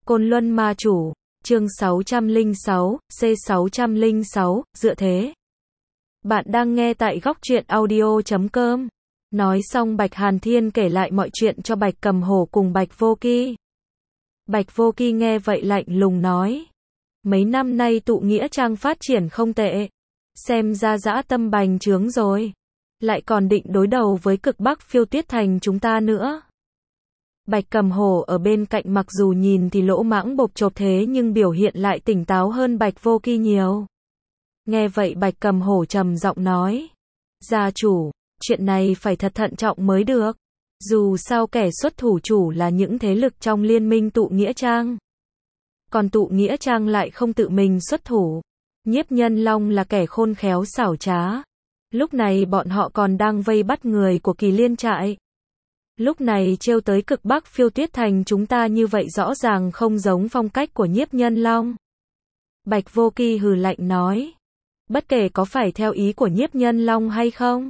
Côn Luân Ma Chủ, chương 606, C606, dựa thế. Bạn đang nghe tại góc truyện audio.com. Nói xong Bạch Hàn Thiên kể lại mọi chuyện cho Bạch Cầm Hổ cùng Bạch Vô Kỳ. Bạch Vô Kỳ nghe vậy lạnh lùng nói. Mấy năm nay tụ nghĩa trang phát triển không tệ. Xem ra dã tâm bành trướng rồi. Lại còn định đối đầu với cực Bắc Phiêu Tuyết Thành chúng ta nữa. Bạch Cầm Hổ ở bên cạnh mặc dù nhìn thì lỗ mãng bộp chộp thế nhưng biểu hiện lại tỉnh táo hơn Bạch Vô Kỳ nhiều. Nghe vậy Bạch Cầm Hổ trầm giọng nói. Gia chủ, chuyện này phải thật thận trọng mới được. Dù sao kẻ xuất thủ chủ là những thế lực trong liên minh tụ nghĩa trang. Còn tụ nghĩa trang lại không tự mình xuất thủ. Nhiếp Nhân Long là kẻ khôn khéo xảo trá. Lúc này bọn họ còn đang vây bắt người của Kỳ Liên trại. Lúc này trêu tới cực Bắc Phiêu Tuyết Thành chúng ta như vậy rõ ràng không giống phong cách của Nhiếp Nhân Long. Bạch Vô Kỳ hừ lạnh nói. Bất kể có phải theo ý của Nhiếp Nhân Long hay không.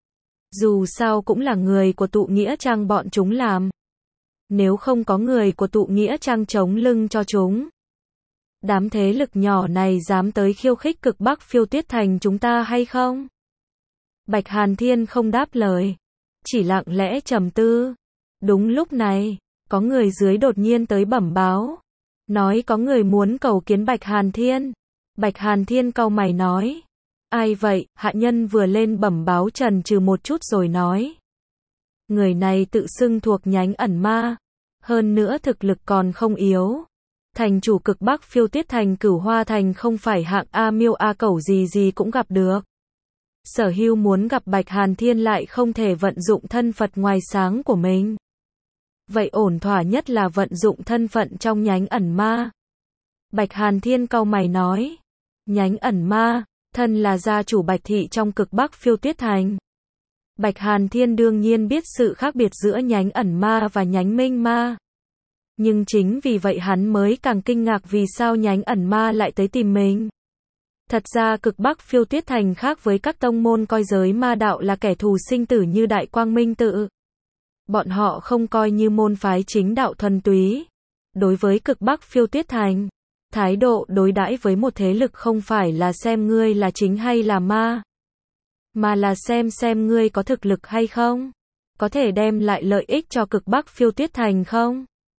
Dù sao cũng là người của tụ nghĩa trang bọn chúng làm. Nếu không có người của tụ nghĩa trang chống lưng cho chúng. Đám thế lực nhỏ này dám tới khiêu khích cực Bắc Phiêu Tuyết Thành chúng ta hay không? Bạch Hàn Thiên không đáp lời. Chỉ lặng lẽ trầm tư. Đúng lúc này, có người dưới đột nhiên tới bẩm báo. Nói có người muốn cầu kiến Bạch Hàn Thiên. Bạch Hàn Thiên cau mày nói. Ai vậy? Hạ nhân vừa lên bẩm báo chần chừ một chút rồi nói. Người này tự xưng thuộc nhánh ẩn ma. Hơn nữa thực lực còn không yếu. Thành chủ cực Bắc Phiêu Tuyết Thành Cửu Hoa Thành không phải hạng A miêu A cẩu gì cũng gặp được. Sở Hưu muốn gặp Bạch Hàn Thiên lại không thể vận dụng thân phận ngoài sáng của mình. Vậy ổn thỏa nhất là vận dụng thân phận trong nhánh ẩn ma. Bạch Hàn Thiên cau mày nói. Nhánh ẩn ma, thân là gia chủ Bạch Thị trong cực Bắc Phiêu Tuyết Thành. Bạch Hàn Thiên đương nhiên biết sự khác biệt giữa nhánh ẩn ma và nhánh minh ma. Nhưng chính vì vậy hắn mới càng kinh ngạc vì sao nhánh ẩn ma lại tới tìm mình. Thật ra cực Bắc Phiêu Tuyết Thành khác với các tông môn coi giới ma đạo là kẻ thù sinh tử như Đại Quang Minh Tự. Bọn họ không coi như môn phái chính đạo thuần túy. Đối với cực Bắc Phiêu Tuyết Thành, thái độ đối đãi với một thế lực không phải là xem ngươi là chính hay là ma, mà là xem ngươi có thực lực hay không, có thể đem lại lợi ích cho cực Bắc Phiêu Tuyết Thành không.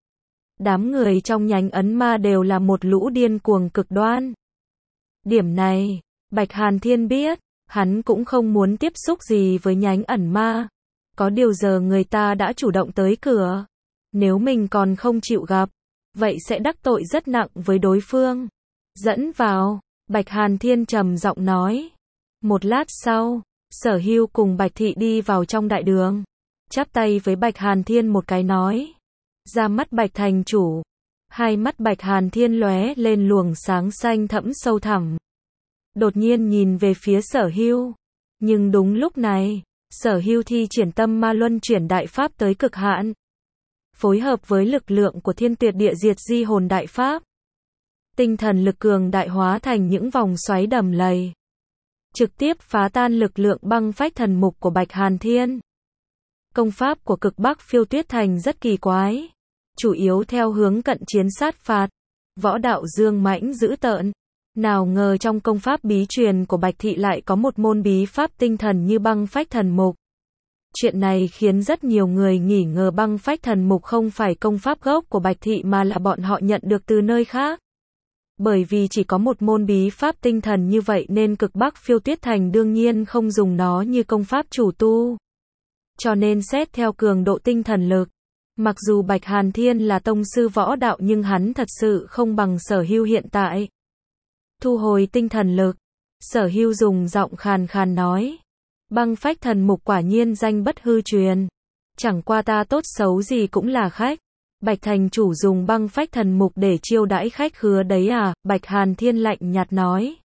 Đám người trong nhánh ấn ma đều là một lũ điên cuồng cực đoan. Điểm này, Bạch Hàn Thiên biết, hắn cũng không muốn tiếp xúc gì với nhánh ẩn ma. Có điều giờ người ta đã chủ động tới cửa. Nếu mình còn không chịu gặp, vậy sẽ đắc tội rất nặng với đối phương. Dẫn vào, Bạch Hàn Thiên trầm giọng nói. Một lát sau, Sở Hưu cùng Bạch Thị đi vào trong đại đường. Chắp tay với Bạch Hàn Thiên một cái nói. Ra mắt Bạch thành chủ. Hai mắt Bạch Hàn Thiên lóe lên luồng sáng xanh thẫm sâu thẳm. Đột nhiên nhìn về phía Sở Hưu. Nhưng đúng lúc này, Sở Hưu thi triển tâm ma luân chuyển đại pháp tới cực hạn. Phối hợp với lực lượng của Thiên Tuyệt Địa Diệt Di Hồn đại pháp. Tinh thần lực cường đại hóa thành những vòng xoáy đầm lầy. Trực tiếp phá tan lực lượng băng phách thần mục của Bạch Hàn Thiên. Công pháp của cực Bắc Phiêu Tuyết Thành rất kỳ quái. Chủ yếu theo hướng cận chiến sát phạt. Võ đạo dương mãnh dữ tợn. Nào ngờ trong công pháp bí truyền của Bạch Thị lại có một môn bí pháp tinh thần như băng phách thần mục. Chuyện này khiến rất nhiều người nghi ngờ băng phách thần mục không phải công pháp gốc của Bạch Thị mà là bọn họ nhận được từ nơi khác. Bởi vì chỉ có một môn bí pháp tinh thần như vậy nên cực Bắc Phiêu Tuyết Thành đương nhiên không dùng nó như công pháp chủ tu. Cho nên xét theo cường độ tinh thần lực. Mặc dù Bạch Hàn Thiên là tông sư võ đạo nhưng hắn thật sự không bằng Sở Hưu hiện tại. Thu hồi tinh thần lực. Sở Hưu dùng giọng khàn khàn nói. Băng phách thần mục quả nhiên danh bất hư truyền. Chẳng qua ta tốt xấu gì cũng là khách. Bạch thành chủ dùng băng phách thần mục để chiêu đãi khách khứa đấy à? Bạch Hàn Thiên lạnh nhạt nói.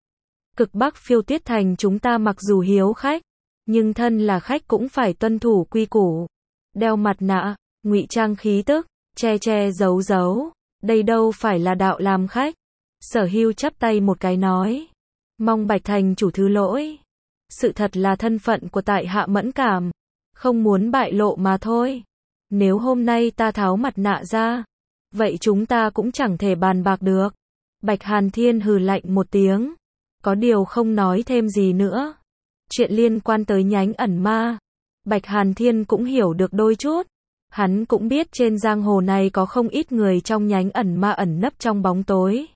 Cực Bắc Phiêu Tuyết Thành chúng ta mặc dù hiếu khách, nhưng thân là khách cũng phải tuân thủ quy củ. Đeo mặt nạ, ngụy trang khí tức, che giấu. Đây đâu phải là đạo làm khách. Sở Hưu chắp tay một cái nói. Mong Bạch thành chủ thứ lỗi. Sự thật là thân phận của tại hạ mẫn cảm. Không muốn bại lộ mà thôi. Nếu hôm nay ta tháo mặt nạ ra, Vậy chúng ta cũng chẳng thể bàn bạc được. Bạch Hàn Thiên hừ lạnh một tiếng. Có điều không nói thêm gì nữa. Chuyện liên quan tới nhánh ẩn ma, Bạch Hàn Thiên cũng hiểu được đôi chút. Hắn cũng biết trên giang hồ này có không ít người trong nhánh ẩn ma ẩn nấp trong bóng tối.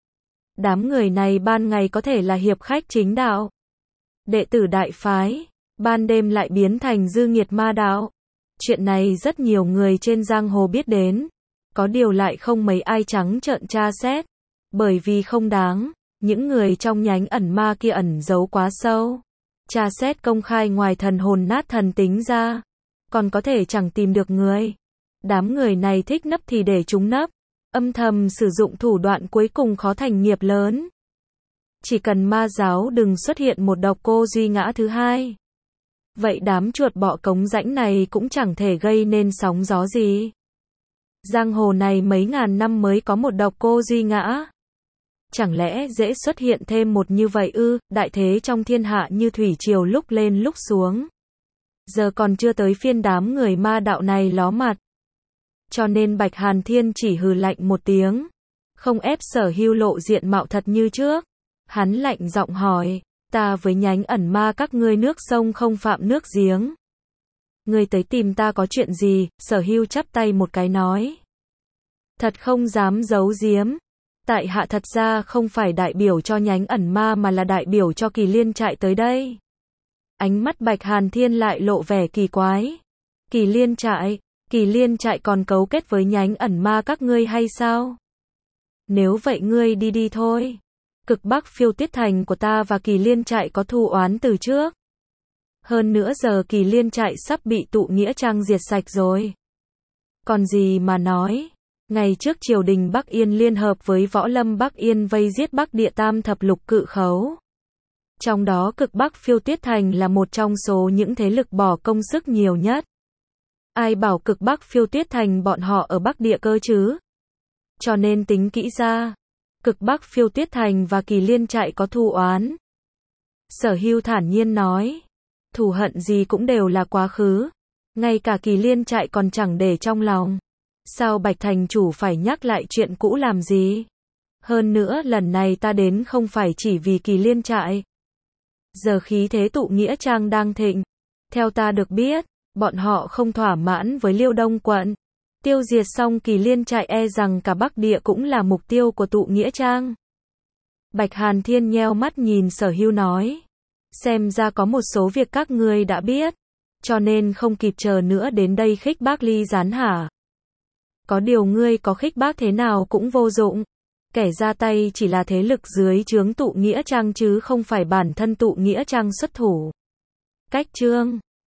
Đám người này ban ngày có thể là hiệp khách chính đạo, đệ tử đại phái, ban đêm lại biến thành dư nghiệt ma đạo. Chuyện này rất nhiều người trên giang hồ biết đến, có điều lại không mấy ai trắng trợn tra xét, bởi vì không đáng, những người trong nhánh ẩn ma kia ẩn giấu quá sâu. Tra xét công khai ngoài thần hồn nát thần tính ra, còn có thể chẳng tìm được người. Đám người này thích nấp thì để chúng nấp, âm thầm sử dụng thủ đoạn cuối cùng khó thành nghiệp lớn. Chỉ cần ma giáo đừng xuất hiện một độc cô duy ngã thứ hai, vậy đám chuột bọ cống rãnh này cũng chẳng thể gây nên sóng gió gì. Giang hồ này mấy ngàn năm mới có một độc cô duy ngã. Chẳng lẽ dễ xuất hiện thêm một như vậy ư? Đại thế trong thiên hạ như thủy triều lúc lên lúc xuống. Giờ còn chưa tới phiên đám người ma đạo này ló mặt. Cho nên Bạch Hàn Thiên chỉ hừ lạnh một tiếng, không ép Sở Hưu lộ diện mạo thật như trước. Hắn lạnh giọng hỏi, ta với nhánh ẩn ma các ngươi nước sông không phạm nước giếng. Ngươi tới tìm ta có chuyện gì? Sở Hưu chắp tay một cái nói. Thật không dám giấu giếm. Tại hạ thật ra không phải đại biểu cho nhánh ẩn ma mà là đại biểu cho Kỳ Liên trại tới đây. Ánh mắt Bạch Hàn Thiên lại lộ vẻ kỳ quái. Kỳ Liên trại còn cấu kết với nhánh ẩn ma các ngươi hay sao? Nếu vậy ngươi đi thôi. Cực Bắc Phiêu Tuyết Thành của ta và Kỳ Liên trại có thù oán từ trước. Hơn nữa giờ Kỳ Liên trại sắp bị tụ nghĩa trang diệt sạch rồi. Còn gì mà nói. Ngày trước triều đình Bắc Yên liên hợp với võ lâm Bắc Yên vây giết Bắc Địa Tam thập lục cự khấu. Trong đó Cực Bắc Phiêu Tuyết Thành là một trong số những thế lực bỏ công sức nhiều nhất. Ai bảo Cực Bắc Phiêu Tuyết Thành bọn họ ở Bắc Địa cơ chứ? Cho nên tính kỹ ra, Cực Bắc Phiêu Tuyết Thành và Kỳ Liên trại có thù oán. Sở Hưu thản nhiên nói, thù hận gì cũng đều là quá khứ, ngay cả Kỳ Liên trại còn chẳng để trong lòng. Sao Bạch thành chủ phải nhắc lại chuyện cũ làm gì? Hơn nữa lần này ta đến không phải chỉ vì Kỳ Liên trại. Giờ khí thế tụ nghĩa trang đang thịnh. Theo ta được biết, bọn họ không thỏa mãn với Liêu Đông quận. Tiêu diệt xong Kỳ Liên trại e rằng cả Bắc Địa cũng là mục tiêu của tụ nghĩa trang. Bạch Hàn Thiên nheo mắt nhìn Sở Hưu nói. Xem ra có một số việc các ngươi đã biết. Cho nên không kịp chờ nữa đến đây khích bác ly gián hả? Có điều ngươi có khích bác thế nào cũng vô dụng. Kẻ ra tay chỉ là thế lực dưới trướng tụ nghĩa trang chứ không phải bản thân tụ nghĩa trang xuất thủ. Cách chương